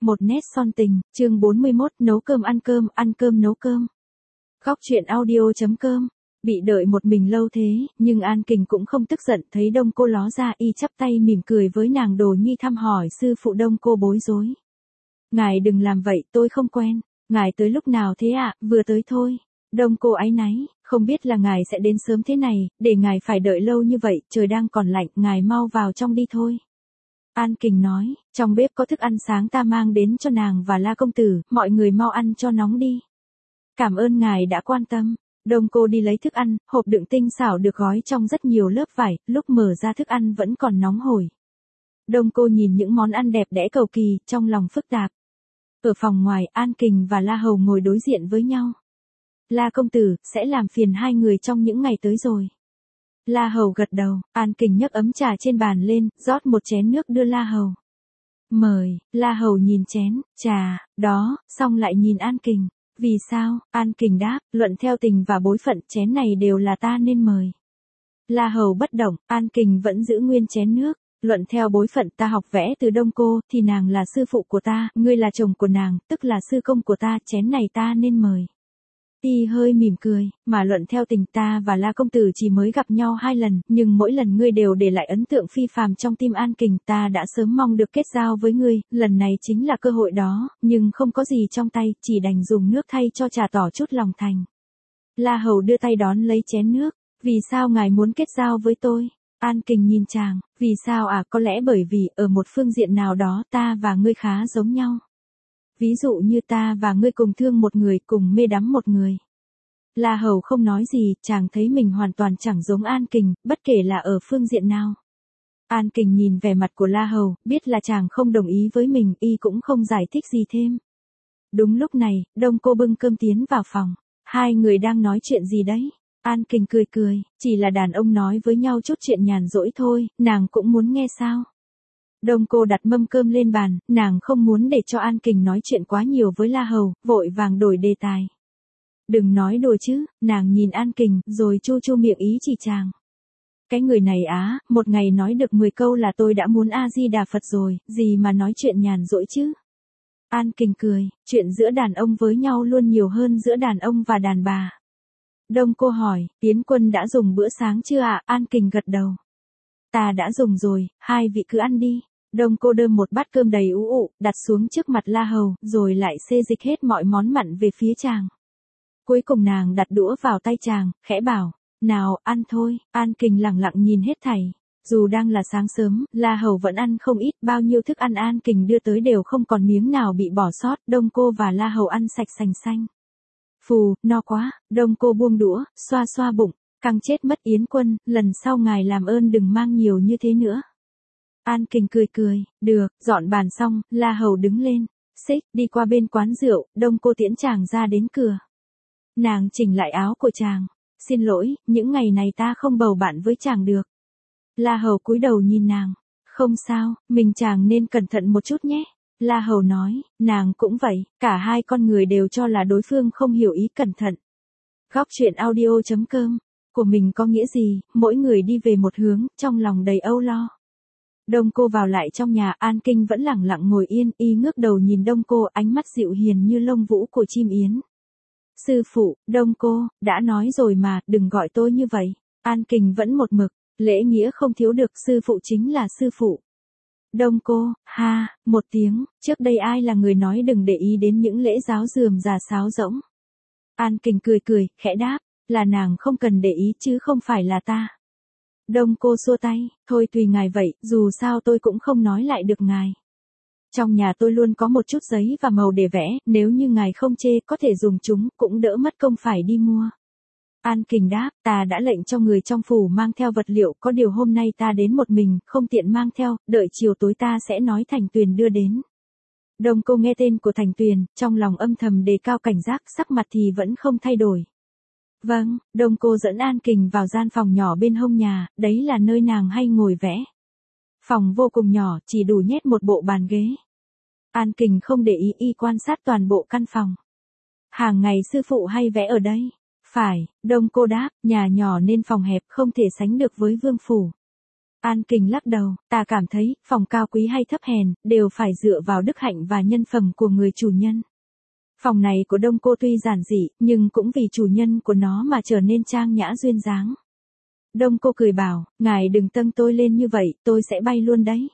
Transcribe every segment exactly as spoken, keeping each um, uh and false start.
Một nét son tình, chương bốn mươi mốt, nấu cơm ăn cơm, ăn cơm nấu cơm. Góc truyện audio.com. Bị đợi một mình lâu thế, nhưng An Kình cũng không tức giận, thấy Đông Cô ló ra y chắp tay mỉm cười với nàng Đồ Nhi thăm hỏi sư phụ. Đông Cô bối rối. Ngài đừng làm vậy, tôi không quen. Ngài tới lúc nào thế ạ? À? Vừa tới thôi. Đông Cô áy náy, không biết là ngài sẽ đến sớm thế này, để ngài phải đợi lâu như vậy, trời đang còn lạnh, ngài mau vào trong đi thôi. An Kình nói, trong bếp có thức ăn sáng ta mang đến cho nàng và La công tử, mọi người mau ăn cho nóng đi. Cảm ơn ngài đã quan tâm. Đông Cô đi lấy thức ăn, hộp đựng tinh xảo được gói trong rất nhiều lớp vải, lúc mở ra thức ăn vẫn còn nóng hổi. Đông Cô nhìn những món ăn đẹp đẽ cầu kỳ, trong lòng phức tạp. Ở phòng ngoài, An Kình và La Hầu ngồi đối diện với nhau. La công tử, sẽ làm phiền hai người trong những ngày tới rồi. La Hầu gật đầu, An Kình nhấc ấm trà trên bàn lên, rót một chén nước đưa La Hầu. Mời. La Hầu nhìn chén, trà, đó, xong lại nhìn An Kình. Vì sao? An Kình đáp, luận theo tình và bối phận, chén này đều là ta nên mời. La Hầu bất động, An Kình vẫn giữ nguyên chén nước. Luận theo bối phận, ta học vẽ từ Đông Cô, thì nàng là sư phụ của ta, ngươi là chồng của nàng, tức là sư công của ta, chén này ta nên mời. Y hơi mỉm cười, mà luận theo tình, ta và La công tử chỉ mới gặp nhau hai lần, nhưng mỗi lần ngươi đều để lại ấn tượng phi phàm trong tim An Kình, ta đã sớm mong được kết giao với ngươi, lần này chính là cơ hội đó, nhưng không có gì trong tay, chỉ đành dùng nước thay cho trà tỏ chút lòng thành. La Hầu đưa tay đón lấy chén nước, vì sao ngài muốn kết giao với tôi? An Kình nhìn chàng, vì sao à, có lẽ bởi vì, ở một phương diện nào đó ta và ngươi khá giống nhau. Ví dụ như ta và ngươi cùng thương một người, cùng mê đắm một người. La Hầu không nói gì, chàng thấy mình hoàn toàn chẳng giống An Kình, bất kể là ở phương diện nào. An Kình nhìn vẻ mặt của La Hầu, biết là chàng không đồng ý với mình, y cũng không giải thích gì thêm. Đúng lúc này, Đông Cô bưng cơm tiến vào phòng. Hai người đang nói chuyện gì đấy? An Kình cười cười, chỉ là đàn ông nói với nhau chút chuyện nhàn rỗi thôi, nàng cũng muốn nghe sao? Đông Cô đặt mâm cơm lên bàn, nàng không muốn để cho An Kình nói chuyện quá nhiều với La Hầu, vội vàng đổi đề tài. Đừng nói đùa chứ, nàng nhìn An Kình, rồi chu chu miệng ý chỉ chàng. Cái người này á, một ngày nói được mười câu là tôi đã muốn A-di-đà Phật rồi, gì mà nói chuyện nhàn rỗi chứ. An Kình cười, chuyện giữa đàn ông với nhau luôn nhiều hơn giữa đàn ông và đàn bà. Đông Cô hỏi, Tiến Quân đã dùng bữa sáng chưa ạ? À? An Kình gật đầu. Ta đã dùng rồi, hai vị cứ ăn đi. Đông Cô đơm một bát cơm đầy ú ụ, đặt xuống trước mặt La Hầu, rồi lại xê dịch hết mọi món mặn về phía chàng. Cuối cùng nàng đặt đũa vào tay chàng, khẽ bảo, nào, ăn thôi. An Kình lặng lặng nhìn hết thảy. Dù đang là sáng sớm, La Hầu vẫn ăn không ít, bao nhiêu thức ăn An Kình đưa tới đều không còn miếng nào bị bỏ sót, Đông Cô và La Hầu ăn sạch sành xanh. Phù, no quá, Đông Cô buông đũa, xoa xoa bụng, căng chết mất Yến Quân, lần sau ngài làm ơn đừng mang nhiều như thế nữa. An Kình cười cười, được, dọn bàn xong, La Hầu đứng lên, xích, đi qua bên quán rượu, Đông Cô tiễn chàng ra đến cửa. Nàng chỉnh lại áo của chàng, xin lỗi, những ngày này ta không bầu bạn với chàng được. La Hầu cúi đầu nhìn nàng, không sao, mình chàng nên cẩn thận một chút nhé. La Hầu nói, nàng cũng vậy, cả hai con người đều cho là đối phương không hiểu ý cẩn thận. Góc truyện audio.com, của mình có nghĩa gì, mỗi người đi về một hướng, trong lòng đầy âu lo. Đông Cô vào lại trong nhà, An Kình vẫn lặng lặng ngồi yên, y ngước đầu nhìn Đông Cô, ánh mắt dịu hiền như lông vũ của chim yến. Sư phụ, Đông Cô, đã nói rồi mà, đừng gọi tôi như vậy. An Kình vẫn một mực, lễ nghĩa không thiếu được, sư phụ chính là sư phụ. Đông Cô, ha, một tiếng, trước đây ai là người nói đừng để ý đến những lễ giáo rườm rà sáo rỗng. An Kình cười cười, khẽ đáp, là nàng không cần để ý chứ không phải là ta. Đông Cô xua tay, thôi tùy ngài vậy, dù sao tôi cũng không nói lại được ngài. Trong nhà tôi luôn có một chút giấy và màu để vẽ, nếu như ngài không chê, có thể dùng chúng, cũng đỡ mất công phải đi mua. An Kình đáp, ta đã lệnh cho người trong phủ mang theo vật liệu, có điều hôm nay ta đến một mình, không tiện mang theo, đợi chiều tối ta sẽ nói Thành Tuyền đưa đến. Đông Cô nghe tên của Thành Tuyền, trong lòng âm thầm đề cao cảnh giác, sắc mặt thì vẫn không thay đổi. Vâng, Đông Cô dẫn An Kình vào gian phòng nhỏ bên hông nhà, đấy là nơi nàng hay ngồi vẽ. Phòng vô cùng nhỏ, chỉ đủ nhét một bộ bàn ghế. An Kình không để ý, y quan sát toàn bộ căn phòng. Hàng ngày sư phụ hay vẽ ở đây. Phải, Đông Cô đáp, nhà nhỏ nên phòng hẹp, không thể sánh được với vương phủ. An Kình lắc đầu, ta cảm thấy, phòng cao quý hay thấp hèn, đều phải dựa vào đức hạnh và nhân phẩm của người chủ nhân. Phòng này của Đông Cô tuy giản dị, nhưng cũng vì chủ nhân của nó mà trở nên trang nhã duyên dáng. Đông Cô cười bảo, ngài đừng tâng tôi lên như vậy, tôi sẽ bay luôn đấy.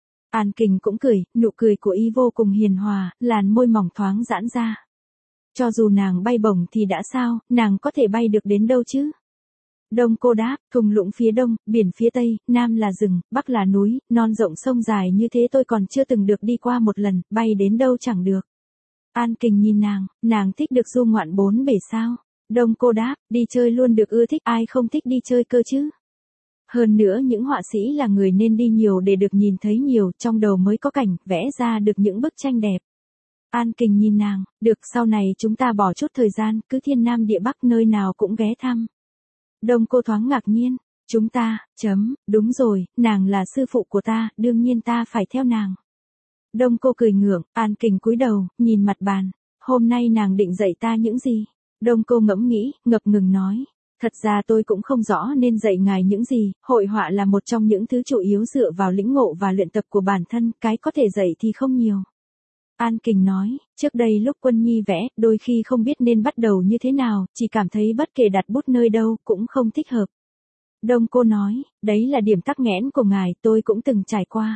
An Kình cũng cười, nụ cười của y vô cùng hiền hòa, làn môi mỏng thoáng giãn ra. Cho dù nàng bay bổng thì đã sao, nàng có thể bay được đến đâu chứ? Đông Cô đáp, thung lũng phía đông, biển phía tây, nam là rừng, bắc là núi, non rộng sông dài như thế tôi còn chưa từng được đi qua một lần, bay đến đâu chẳng được. An Kình nhìn nàng, nàng thích được du ngoạn bốn bể sao? Đông Cô đáp, đi chơi luôn được, ưa thích, ai không thích đi chơi cơ chứ? Hơn nữa những họa sĩ là người nên đi nhiều để được nhìn thấy nhiều, trong đầu mới có cảnh, vẽ ra được những bức tranh đẹp. An Kình nhìn nàng, được, sau này chúng ta bỏ chút thời gian, cứ thiên nam địa bắc nơi nào cũng ghé thăm. Đông Cô thoáng ngạc nhiên, chúng ta, chấm, đúng rồi, nàng là sư phụ của ta, đương nhiên ta phải theo nàng. Đông Cô cười ngượng, An Kình cúi đầu, nhìn mặt bàn, hôm nay nàng định dạy ta những gì? Đông Cô ngẫm nghĩ, ngập ngừng nói, thật ra tôi cũng không rõ nên dạy ngài những gì, hội họa là một trong những thứ chủ yếu dựa vào lĩnh ngộ và luyện tập của bản thân, cái có thể dạy thì không nhiều. An Kình nói, trước đây lúc Quân Nhi vẽ, đôi khi không biết nên bắt đầu như thế nào, chỉ cảm thấy bất kể đặt bút nơi đâu, cũng không thích hợp. Đông Cô nói, đấy là điểm tắc nghẽn của ngài, tôi cũng từng trải qua.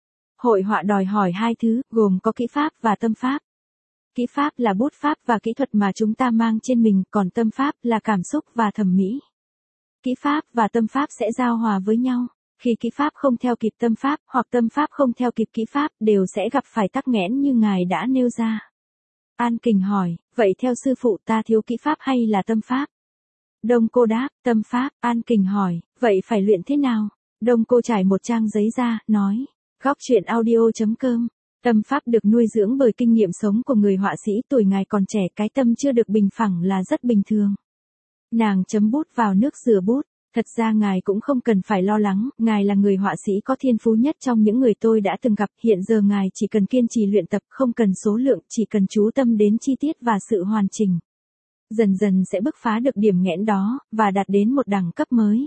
Hội họa đòi hỏi hai thứ, gồm có kỹ pháp và tâm pháp. Kỹ pháp là bút pháp và kỹ thuật mà chúng ta mang trên mình, còn tâm pháp là cảm xúc và thẩm mỹ. Kỹ pháp và tâm pháp sẽ giao hòa với nhau. Khi kỹ pháp không theo kịp tâm pháp, hoặc tâm pháp không theo kịp kỹ pháp, đều sẽ gặp phải tắc nghẽn như ngài đã nêu ra. An Kình hỏi, vậy theo sư phụ ta thiếu kỹ pháp hay là tâm pháp? Đông Cô đáp, tâm pháp. An Kình hỏi, vậy phải luyện thế nào? Đông Cô trải một trang giấy ra, nói, góc truyện audio chấm com. Tâm pháp được nuôi dưỡng bởi kinh nghiệm sống của người họa sĩ, tuổi ngài còn trẻ, cái tâm chưa được bình phẳng là rất bình thường. Nàng chấm bút vào nước rửa bút. Thật ra ngài cũng không cần phải lo lắng, ngài là người họa sĩ có thiên phú nhất trong những người tôi đã từng gặp, hiện giờ ngài chỉ cần kiên trì luyện tập, không cần số lượng, chỉ cần chú tâm đến chi tiết và sự hoàn chỉnh. Dần dần sẽ bứt phá được điểm nghẽn đó, và đạt đến một đẳng cấp mới.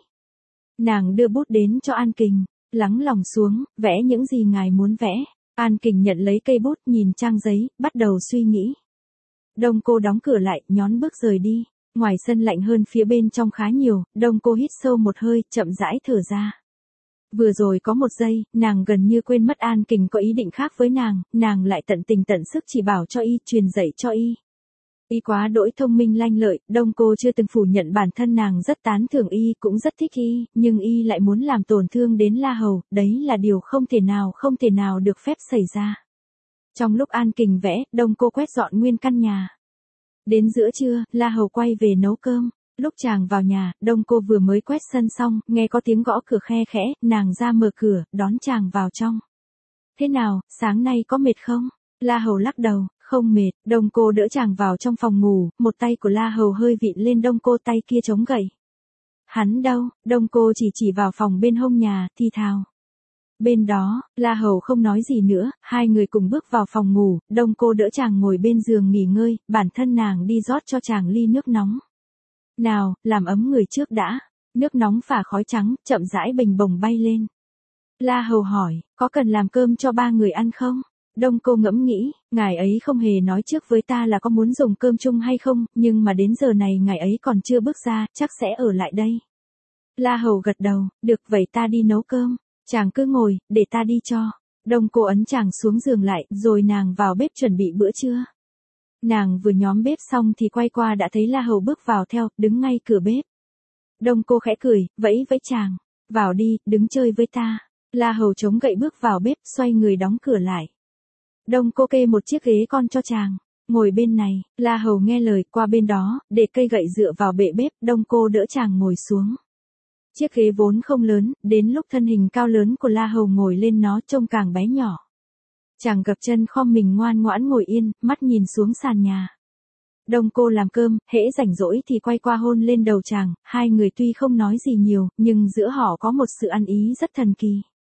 Nàng đưa bút đến cho An Kình, lắng lòng xuống, vẽ những gì ngài muốn vẽ. An Kình nhận lấy cây bút, nhìn trang giấy, bắt đầu suy nghĩ. Đông Cô đóng cửa lại, nhón bước rời đi. Ngoài sân lạnh hơn phía bên trong khá nhiều, Đông Cô hít sâu một hơi, chậm rãi thở ra. Vừa rồi có một giây, nàng gần như quên mất An Kình có ý định khác với nàng, nàng lại tận tình tận sức chỉ bảo cho y, truyền dạy cho y. Y quá đỗi thông minh lanh lợi, Đông Cô chưa từng phủ nhận bản thân nàng rất tán thưởng y, cũng rất thích y, nhưng y lại muốn làm tổn thương đến La Hầu, đấy là điều không thể nào không thể nào được phép xảy ra. Trong lúc An Kình vẽ, Đông Cô quét dọn nguyên căn nhà. Đến giữa trưa, La Hầu quay về nấu cơm. Lúc chàng vào nhà, Đông Cô vừa mới quét sân xong, nghe có tiếng gõ cửa khe khẽ, nàng ra mở cửa, đón chàng vào trong. Thế nào, sáng nay có mệt không? La Hầu lắc đầu, không mệt. Đông Cô đỡ chàng vào trong phòng ngủ, một tay của La Hầu hơi vịn lên Đông Cô, tay kia chống gậy. Hắn đâu? Đông Cô chỉ chỉ vào phòng bên hông nhà, thì thào. Bên đó, La Hầu không nói gì nữa, hai người cùng bước vào phòng ngủ, Đông Cô đỡ chàng ngồi bên giường nghỉ ngơi, bản thân nàng đi rót cho chàng ly nước nóng. Nào, làm ấm người trước đã. Nước nóng phả khói trắng, chậm rãi bềnh bồng bay lên. La Hầu hỏi, có cần làm cơm cho ba người ăn không? Đông Cô ngẫm nghĩ, ngài ấy không hề nói trước với ta là có muốn dùng cơm chung hay không, nhưng mà đến giờ này ngài ấy còn chưa bước ra, chắc sẽ ở lại đây. La Hầu gật đầu, được, vậy ta đi nấu cơm. Chàng cứ ngồi, để ta đi cho. Đông Cô ấn chàng xuống giường lại, rồi nàng vào bếp chuẩn bị bữa trưa. Nàng vừa nhóm bếp xong thì quay qua đã thấy La Hầu bước vào theo, đứng ngay cửa bếp. Đông Cô khẽ cười, vẫy vẫy chàng. Vào đi, đứng chơi với ta. La Hầu chống gậy bước vào bếp, xoay người đóng cửa lại. Đông Cô kê một chiếc ghế con cho chàng. Ngồi bên này, La Hầu nghe lời, qua bên đó, để cây gậy dựa vào bệ bếp, Đông Cô đỡ chàng ngồi xuống. Chiếc ghế vốn không lớn, đến lúc thân hình cao lớn của La Hầu ngồi lên nó trông càng bé nhỏ. Chàng gập chân khom mình ngoan ngoãn ngồi yên, mắt nhìn xuống sàn nhà. Đông Cô làm cơm, hễ rảnh rỗi thì quay qua hôn lên đầu chàng, hai người tuy không nói gì nhiều, nhưng giữa họ có một sự ăn ý rất thần kỳ.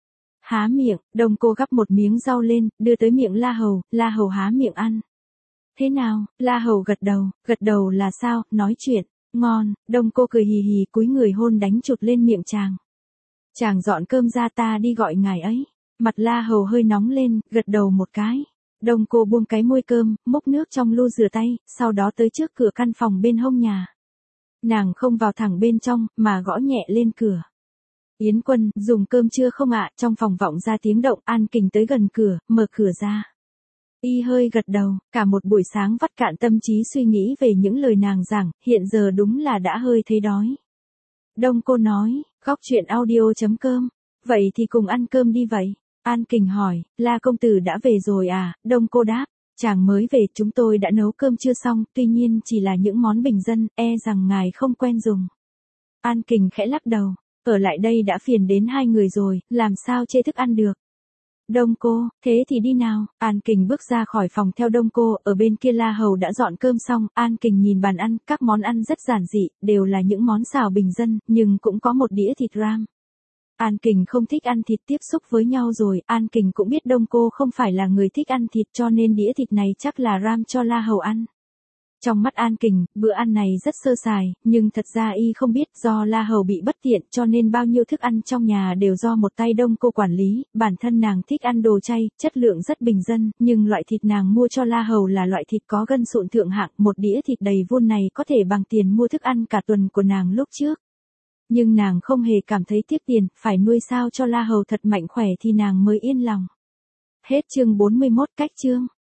Há miệng, Đông Cô gắp một miếng rau lên, đưa tới miệng La Hầu, La Hầu há miệng ăn. Thế nào? La Hầu gật đầu, gật đầu là sao, nói chuyện. Ngon. Đông Cô cười hì hì cúi người hôn đánh chụt lên miệng chàng. Chàng dọn cơm ra ta đi gọi ngài ấy. Mặt La Hầu hơi nóng lên, gật đầu một cái. Đông cô buông cái muôi cơm, múc nước trong lu rửa tay, sau đó tới trước cửa căn phòng bên hông nhà. Nàng không vào thẳng bên trong, mà gõ nhẹ lên cửa. Yến Quân, dùng cơm chưa không ạ? Trong phòng vọng ra tiếng động, An Kình tới gần cửa, mở cửa ra. Y hơi gật đầu, cả một buổi sáng vắt cạn tâm trí suy nghĩ về những lời nàng giảng, hiện giờ đúng là đã hơi thấy đói. Đông cô nói, góc chuyện audio chấm com. Vậy thì cùng ăn cơm đi vậy. An Kình hỏi, La công tử đã về rồi à? Đông cô đáp, chàng mới về, chúng tôi đã nấu cơm chưa xong, tuy nhiên chỉ là những món bình dân, e rằng ngài không quen dùng. An Kình khẽ lắc đầu, ở lại đây đã phiền đến hai người rồi, làm sao chê thức ăn được. Đông cô, thế thì đi nào. An Kình bước ra khỏi phòng theo Đông cô, ở bên kia La Hầu đã dọn cơm xong, An Kình nhìn bàn ăn, các món ăn rất giản dị, đều là những món xào bình dân, nhưng cũng có một đĩa thịt ram. An Kình không thích ăn thịt tiếp xúc với nhau rồi, An Kình cũng biết Đông cô không phải là người thích ăn thịt cho nên đĩa thịt này chắc là ram cho La Hầu ăn. Trong mắt An Kình, bữa ăn này rất sơ sài, nhưng thật ra y không biết do La Hầu bị bất tiện cho nên bao nhiêu thức ăn trong nhà đều do một tay Đông cô quản lý, bản thân nàng thích ăn đồ chay, chất lượng rất bình dân, nhưng loại thịt nàng mua cho La Hầu là loại thịt có gân sụn thượng hạng, một đĩa thịt đầy vuông này có thể bằng tiền mua thức ăn cả tuần của nàng lúc trước. Nhưng nàng không hề cảm thấy tiếc tiền, phải nuôi sao cho La Hầu thật mạnh khỏe thì nàng mới yên lòng. Hết chương bốn mươi mốt, cách chương.